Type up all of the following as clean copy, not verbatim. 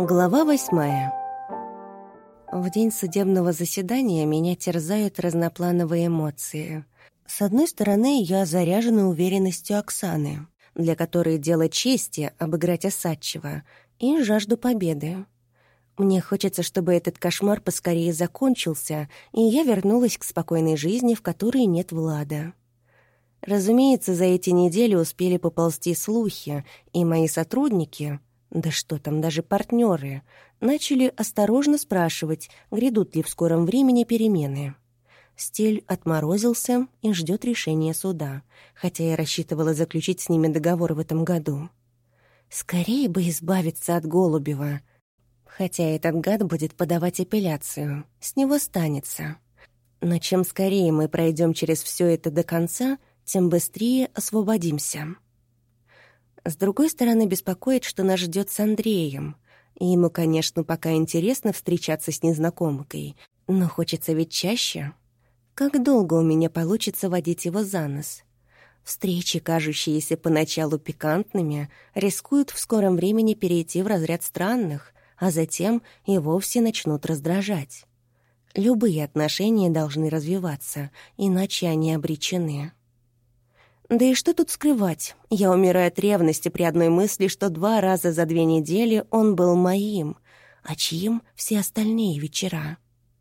Глава 8. В день судебного заседания меня терзают разноплановые эмоции. С одной стороны, я заряжена уверенностью Оксаны, для которой дело чести обыграть Осадчего, и жажду победы. Мне хочется, чтобы этот кошмар поскорее закончился, и я вернулась к спокойной жизни, в которой нет Влада. Разумеется, за эти недели успели поползти слухи, и мои сотрудники, да что там, даже партнеры, начали осторожно спрашивать, грядут ли в скором времени перемены. Стиль отморозился и ждет решения суда, хотя я рассчитывала заключить с ними договор в этом году. Скорее бы избавиться от Голубева, хотя этот гад будет подавать апелляцию, с него станется. Но чем скорее мы пройдем через все это до конца, тем быстрее освободимся. С другой стороны, беспокоит, что нас ждет с Андреем. И ему, конечно, пока интересно встречаться с незнакомкой, но хочется ведь чаще. Как долго у меня получится водить его за нос? Встречи, кажущиеся поначалу пикантными, рискуют в скором времени перейти в разряд странных, а затем и вовсе начнут раздражать. Любые отношения должны развиваться, иначе они обречены. Да и что тут скрывать? Я умираю от ревности при одной мысли, что 2 раза за 2 недели он был моим, а чьим все остальные вечера.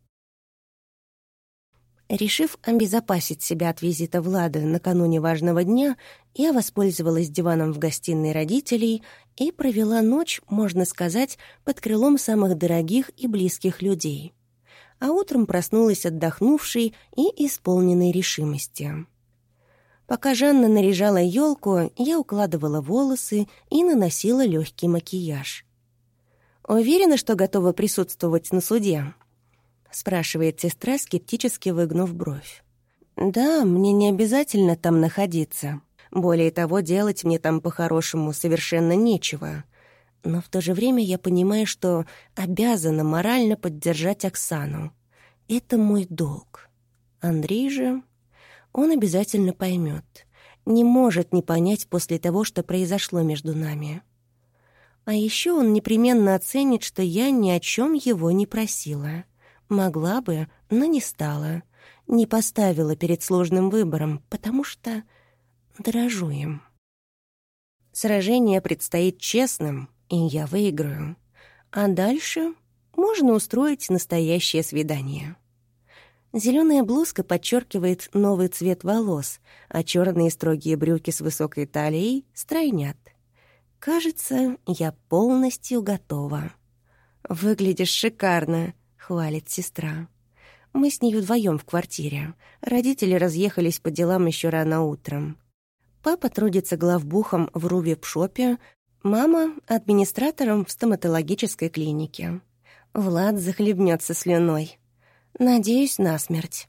Решив обезопасить себя от визита Влада накануне важного дня, я воспользовалась диваном в гостиной родителей и провела ночь, можно сказать, под крылом самых дорогих и близких людей. А утром проснулась отдохнувшей и исполненной решимости. Пока Жанна наряжала елку, я укладывала волосы и наносила легкий макияж. «Уверена, что готова присутствовать на суде?» — спрашивает сестра, скептически выгнув бровь. «Да, мне не обязательно там находиться. Более того, делать мне там по-хорошему совершенно нечего. Но в то же время я понимаю, что обязана морально поддержать Оксану. Это мой долг. Андрей же... Он обязательно поймет. Не может не понять после того, что произошло между нами. А еще он непременно оценит, что я ни о чем его не просила. Могла бы, но не стала. Не поставила перед сложным выбором, потому что дорожу им. Сражение предстоит честным, и я выиграю. А дальше можно устроить настоящее свидание. Зеленая блузка подчеркивает новый цвет волос, а черные строгие брюки с высокой талией стройнят. Кажется, я полностью готова. «Выглядишь шикарно», — хвалит сестра. Мы с ней вдвоем в квартире. Родители разъехались по делам еще рано утром. Папа трудится главбухом в Руве-Пшопе, мама — администратором в стоматологической клинике. Влад захлебнется слюной. Надеюсь, насмерть.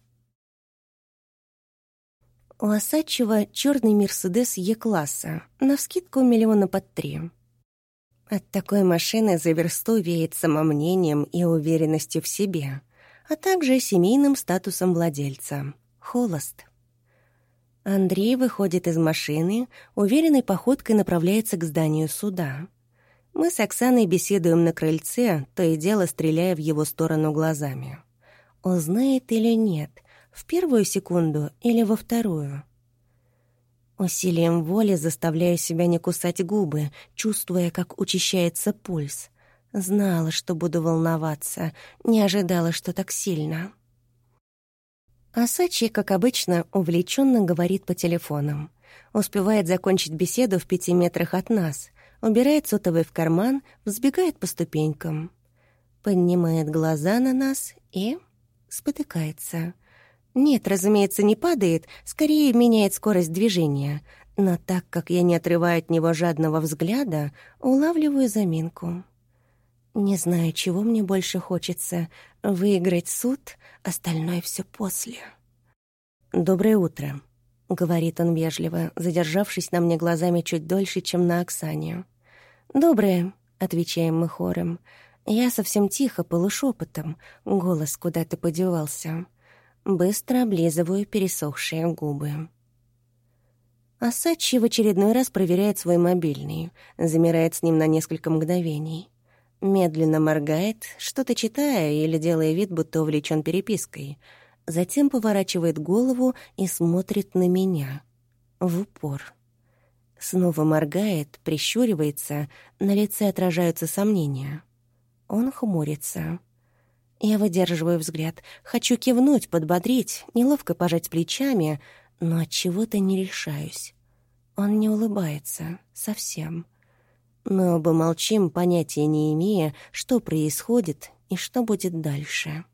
У Осадчего черный «Мерседес» Е-класса, навскидку 3 миллиона. От такой машины за версту веет самомнением и уверенностью в себе, а также семейным статусом владельца. Холост. Андрей выходит из машины, уверенной походкой направляется к зданию суда. Мы с Оксаной беседуем на крыльце, то и дело стреляя в его сторону глазами. Узнает или нет, в первую секунду или во вторую. Усилием воли заставляю себя не кусать губы, чувствуя, как учащается пульс. Знала, что буду волноваться, не ожидала, что так сильно. Осадчий, как обычно, увлеченно говорит по телефонам. Успевает закончить беседу в 5 метрах от нас, убирает сотовый в карман, взбегает по ступенькам. Поднимает глаза на нас и... спотыкается. Нет, разумеется, не падает, скорее меняет скорость движения. Но так как я не отрываю от него жадного взгляда, улавливаю заминку. Не знаю, чего мне больше хочется — выиграть суд, остальное все после. «Доброе утро», — говорит он вежливо, задержавшись на мне глазами чуть дольше, чем на Оксане. «Доброе», — отвечаем мы хором. Я совсем тихо, полушепотом, голос куда-то подевался. Быстро облизываю пересохшие губы. Осадчий в очередной раз проверяет свой мобильный, замирает с ним на несколько мгновений. Медленно моргает, что-то читая или делая вид, будто увлечен перепиской. Затем поворачивает голову и смотрит на меня. В упор. Снова моргает, прищуривается, на лице отражаются сомнения. Он хмурится. Я выдерживаю взгляд. Хочу кивнуть, подбодрить, неловко пожать плечами, но от чего-то не решаюсь. Он не улыбается. Совсем. Мы оба молчим, понятия не имея, что происходит и что будет дальше.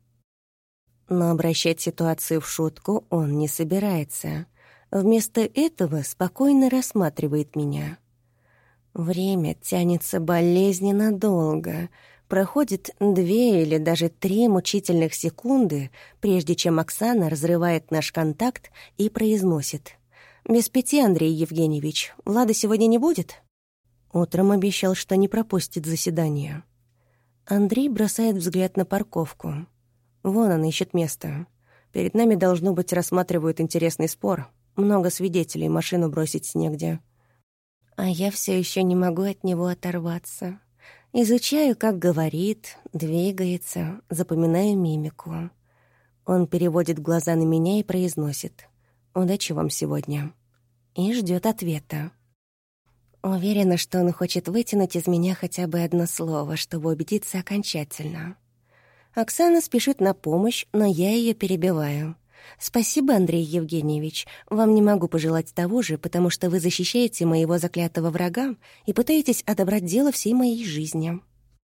Но обращать ситуацию в шутку он не собирается. Вместо этого спокойно рассматривает меня. Время тянется болезненно долго. Проходит 2 или даже 3 мучительных секунды, прежде чем Оксана разрывает наш контакт и произносит: «Без 5, Андрей Евгеньевич. Влада сегодня не будет?» Утром обещал, что не пропустит заседание. Андрей бросает взгляд на парковку. Вон он ищет место. Перед нами, должно быть, рассматривают интересный спор. Много свидетелей, машину бросить негде. А я все еще не могу от него оторваться. Изучаю, как говорит, двигается, запоминаю мимику. Он переводит глаза на меня и произносит: «Удачи вам сегодня». И ждет ответа. Уверена, что он хочет вытянуть из меня хотя бы одно слово, чтобы убедиться окончательно. Оксана спешит на помощь, но я ее перебиваю. «Спасибо, Андрей Евгеньевич. Вам не могу пожелать того же, потому что вы защищаете моего заклятого врага и пытаетесь отобрать дело всей моей жизни».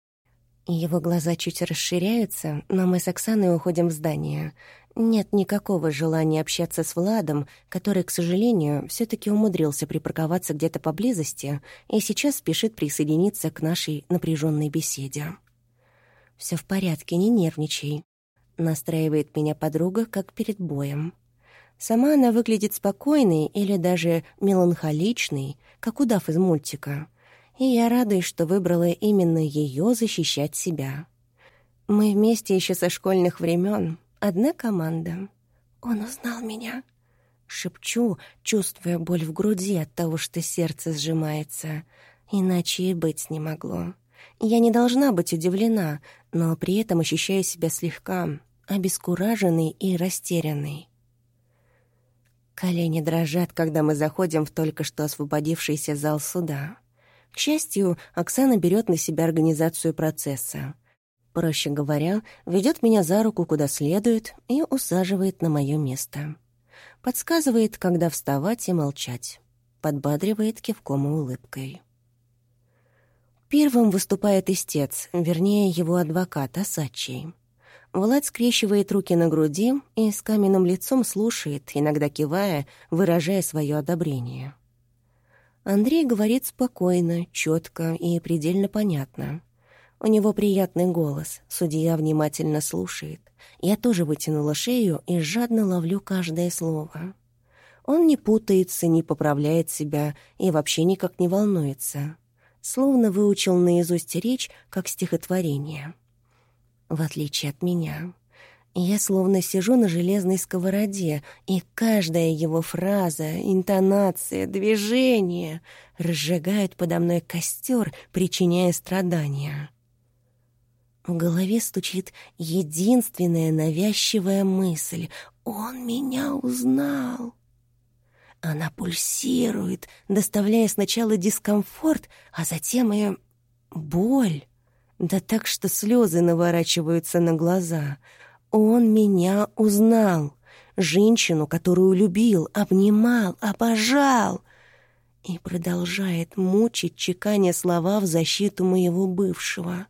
Его глаза чуть расширяются, но мы с Оксаной уходим в здание. Нет никакого желания общаться с Владом, который, к сожалению, все-таки умудрился припарковаться где-то поблизости и сейчас спешит присоединиться к нашей напряженной беседе. «Все в порядке, не нервничай», — настраивает меня подруга, как перед боем. Сама она выглядит спокойной или даже меланхоличной, как удав из мультика. И я радуюсь, что выбрала именно ее защищать себя. Мы вместе еще со школьных времен. Одна команда. «Он узнал меня», — шепчу, чувствуя боль в груди от того, что сердце сжимается. Иначе и быть не могло. Я не должна быть удивлена, но при этом ощущаю себя слегка обескураженной и растерянной. Колени дрожат, когда мы заходим в только что освободившийся зал суда. К счастью, Оксана берет на себя организацию процесса. Проще говоря, ведет меня за руку куда следует и усаживает на мое место. Подсказывает, когда вставать и молчать. Подбадривает кивком и улыбкой. Первым выступает истец, вернее, его адвокат, Осадчий. Влад скрещивает руки на груди и с каменным лицом слушает, иногда кивая, выражая свое одобрение. Андрей говорит спокойно, четко и предельно понятно. У него приятный голос, судья внимательно слушает. Я тоже вытянула шею и жадно ловлю каждое слово. Он не путается, не поправляет себя и вообще никак не волнуется. Словно выучил наизусть речь, как стихотворение. В отличие от меня. Я словно сижу на железной сковороде, и каждая его фраза, интонация, движение разжигают подо мной костер, причиняя страдания. В голове стучит единственная навязчивая мысль: «Он меня узнал». Она пульсирует, доставляя сначала дискомфорт, а затем и боль. Да так, что слезы наворачиваются на глаза. Он меня узнал. Женщину, которую любил, обнимал, обожал. И продолжает мучить, чеканя слова в защиту моего бывшего.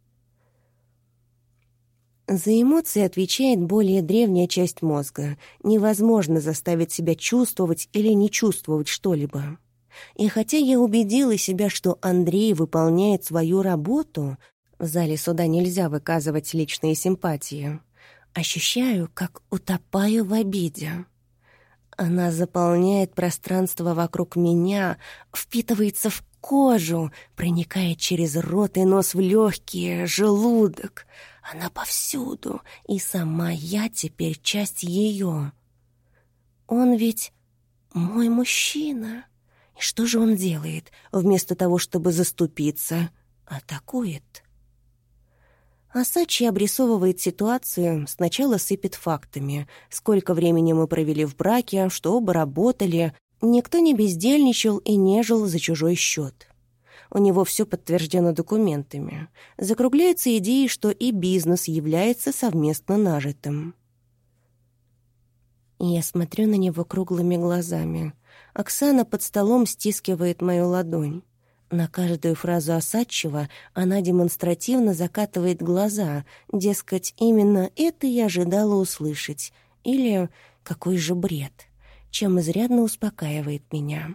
За эмоции отвечает более древняя часть мозга. Невозможно заставить себя чувствовать или не чувствовать что-либо. И хотя я убедила себя, что Андрей выполняет свою работу, в зале суда нельзя выказывать личные симпатии, ощущаю, как утопаю в обиде. Она заполняет пространство вокруг меня, впитывается в кожу, проникает через рот и нос в легкие, желудок. Она повсюду, и сама я теперь часть ее. Он ведь мой мужчина. И что же он делает? Вместо того, чтобы заступиться, атакует. Асачи обрисовывает ситуацию, сначала сыпет фактами. Сколько времени мы провели в браке, что оба работали. Никто не бездельничал и не жил за чужой счет. У него все подтверждено документами. Закругляется идеей, что и бизнес является совместно нажитым. Я смотрю на него круглыми глазами. Оксана под столом стискивает мою ладонь. На каждую фразу Осадчего она демонстративно закатывает глаза, дескать, именно это я ожидала услышать. Или какой же бред, чем изрядно успокаивает меня.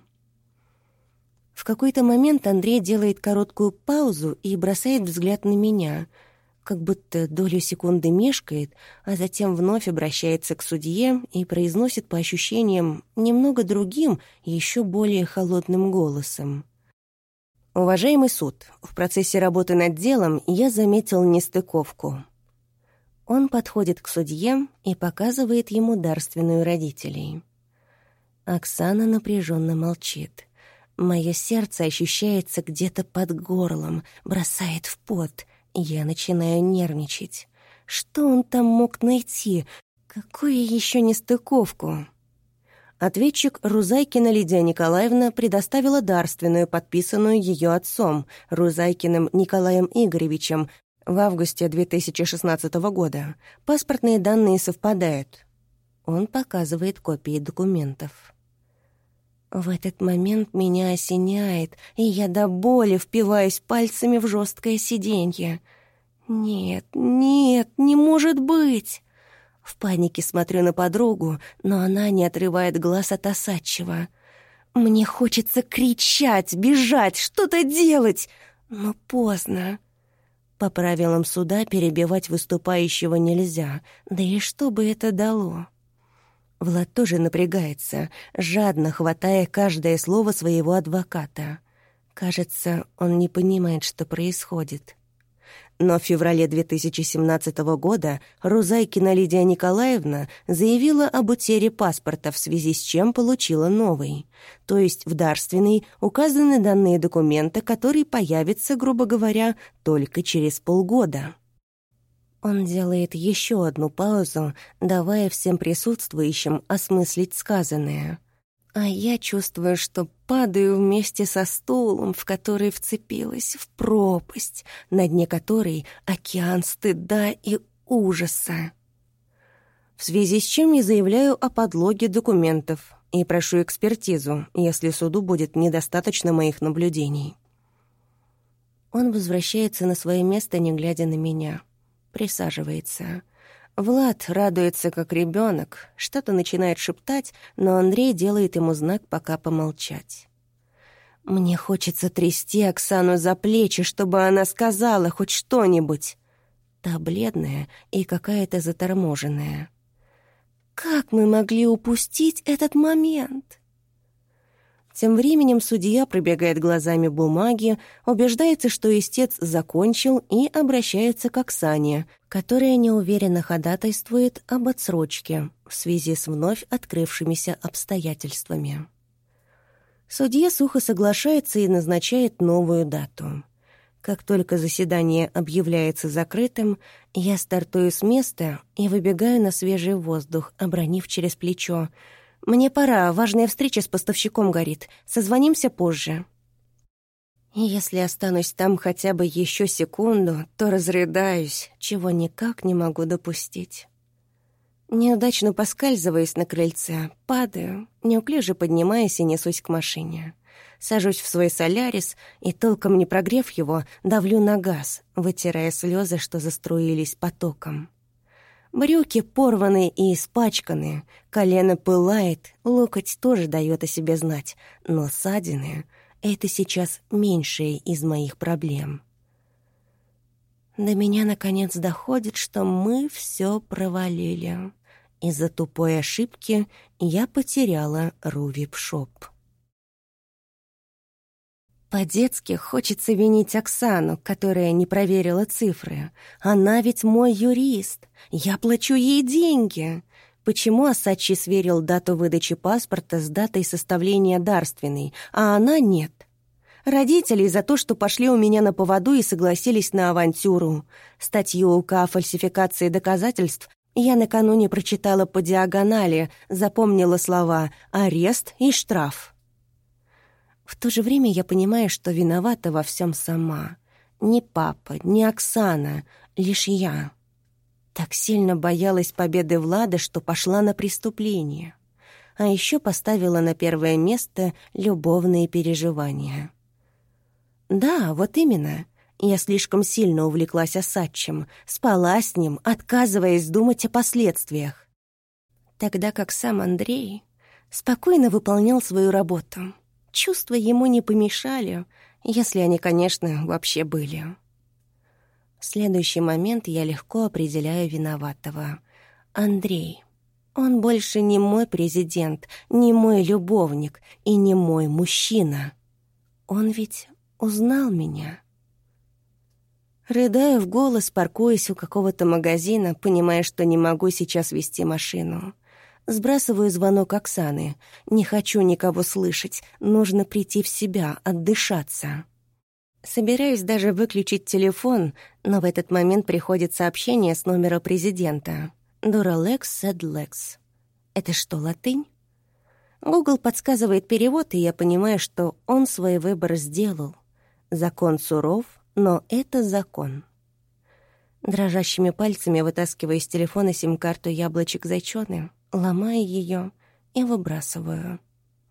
В какой-то момент Андрей делает короткую паузу и бросает взгляд на меня, как будто долю секунды мешкает, а затем вновь обращается к судье и произносит по ощущениям немного другим, еще более холодным голосом. «Уважаемый суд, в процессе работы над делом я заметил нестыковку». Он подходит к судье и показывает ему дарственную родителей. Оксана напряженно молчит. Мое сердце ощущается где-то под горлом, бросает в пот. Я начинаю нервничать. Что он там мог найти? Какую еще нестыковку? Ответчик Рузайкина Лидия Николаевна предоставила дарственную, подписанную ее отцом, Рузайкиным Николаем Игоревичем, в августе 2016 года. Паспортные данные совпадают. Он показывает копии документов. В этот момент меня осеняет, и я до боли впиваюсь пальцами в жесткое сиденье. Нет, не может быть! В панике смотрю на подругу, но она не отрывает глаз от Осадчего. Мне хочется кричать, бежать, что-то делать, но поздно. По правилам суда перебивать выступающего нельзя, да и что бы это дало? Влад тоже напрягается, жадно хватая каждое слово своего адвоката. Кажется, он не понимает, что происходит. Но в феврале 2017 года Рузайкина Лидия Николаевна заявила об утере паспорта, в связи с чем получила новый. То есть в дарственный указаны данные документа, который появится, грубо говоря, только через полгода. Он делает еще одну паузу, давая всем присутствующим осмыслить сказанное. А я чувствую, что падаю вместе со стулом, в который вцепилась, в пропасть, на дне которой океан стыда и ужаса. В связи с чем я заявляю о подлоге документов и прошу экспертизу, если суду будет недостаточно моих наблюдений. Он возвращается на свое место, не глядя на меня. Присаживается. Влад радуется, как ребенок, что-то начинает шептать, но Андрей делает ему знак пока помолчать. Мне хочется трясти Оксану за плечи, чтобы она сказала хоть что-нибудь. Та бледная и какая-то заторможенная. Как мы могли упустить этот момент? Тем временем судья пробегает глазами бумаги, убеждается, что истец закончил, и обращается к Оксане, которая неуверенно ходатайствует об отсрочке в связи с вновь открывшимися обстоятельствами. Судья сухо соглашается и назначает новую дату. Как только заседание объявляется закрытым, я стартую с места и выбегаю на свежий воздух, обронив через плечо: «Мне пора, важная встреча с поставщиком горит. Созвонимся позже». И если останусь там хотя бы еще секунду, то разрыдаюсь, чего никак не могу допустить. Неудачно поскальзываясь на крыльце, падаю, неуклюже поднимаюсь и несусь к машине. Сажусь в свой Солярис и, толком не прогрев его, давлю на газ, вытирая слезы, что заструились потоком. Брюки порваны и испачканы, колено пылает, локоть тоже дает о себе знать, но ссадины — это сейчас меньшее из моих проблем. До меня, наконец, доходит, что мы все провалили. Из-за тупой ошибки я потеряла Рувип-шоп. По-детски хочется винить Оксану, которая не проверила цифры. Она ведь мой юрист. Я плачу ей деньги. Почему Осадчий сверил дату выдачи паспорта с датой составления дарственной, а она нет? Родителей за то, что пошли у меня на поводу и согласились на авантюру. Статью УК о фальсификации доказательств я накануне прочитала по диагонали, запомнила слова «арест» и «штраф». В то же время я понимаю, что виновата во всем сама. Ни папа, ни Оксана, лишь я. Так сильно боялась победы Влада, что пошла на преступление. А еще поставила на первое место любовные переживания. Да, вот именно. Я слишком сильно увлеклась Осадчим, спала с ним, отказываясь думать о последствиях. Тогда как сам Андрей спокойно выполнял свою работу. Чувства ему не помешали, если они, конечно, вообще были. В следующий момент я легко определяю виноватого. Андрей. Он больше не мой президент, не мой любовник и не мой мужчина. Он ведь узнал меня. Рыдаю в голос, паркуясь у какого-то магазина, понимая, что не могу сейчас вести машину. Сбрасываю звонок Оксаны. Не хочу никого слышать. Нужно прийти в себя, отдышаться. Собираюсь даже выключить телефон, но в этот момент приходит сообщение с номера президента. «Dura lex sed lex». Это что, латынь? Google подсказывает перевод, и я понимаю, что он свой выбор сделал. Закон суров, но это закон. Дрожащими пальцами вытаскиваю из телефона сим-карту яблочек зайчёны, ломаю ее и выбрасываю.